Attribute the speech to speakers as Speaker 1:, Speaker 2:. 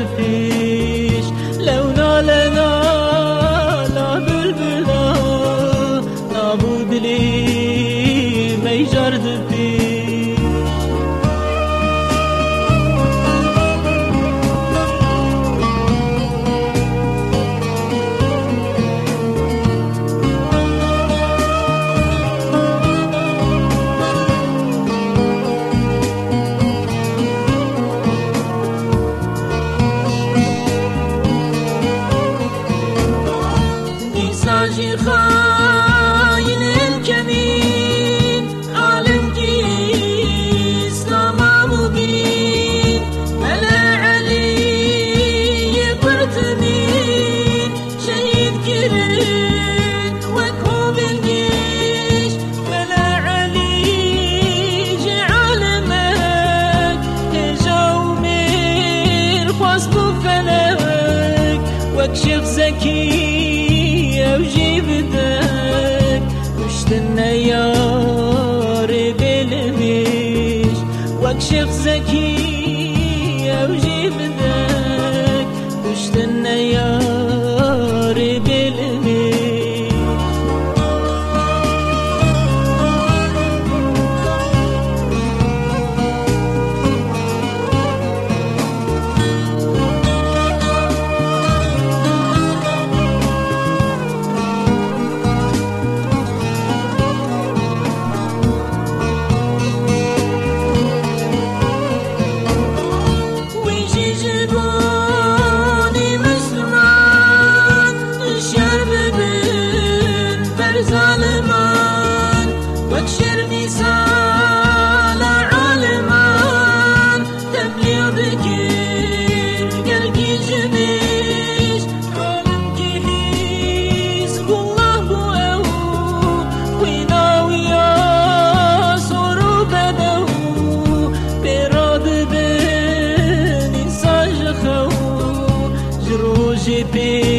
Speaker 1: پیش لونا لنا لا بلبلا نابود لی میجرد پیش
Speaker 2: ساجي خاين الكمين عالم كي إسلام مبين ملا علي برتمين شهيد كرد وكوب الجيش ملا علي جعل مك تجاومر خواست فلك واكشف زكي وجيب دك واشتنا يا بالميش واكشف زكي وجيب دك واشتنا يا بالميش ظالمان واكشر مثال عالمان تبليغ ذكر قلقي جميش عالم كيس والله بوأو ويناويا صورو بدو براد بني ساجخو جروجي بي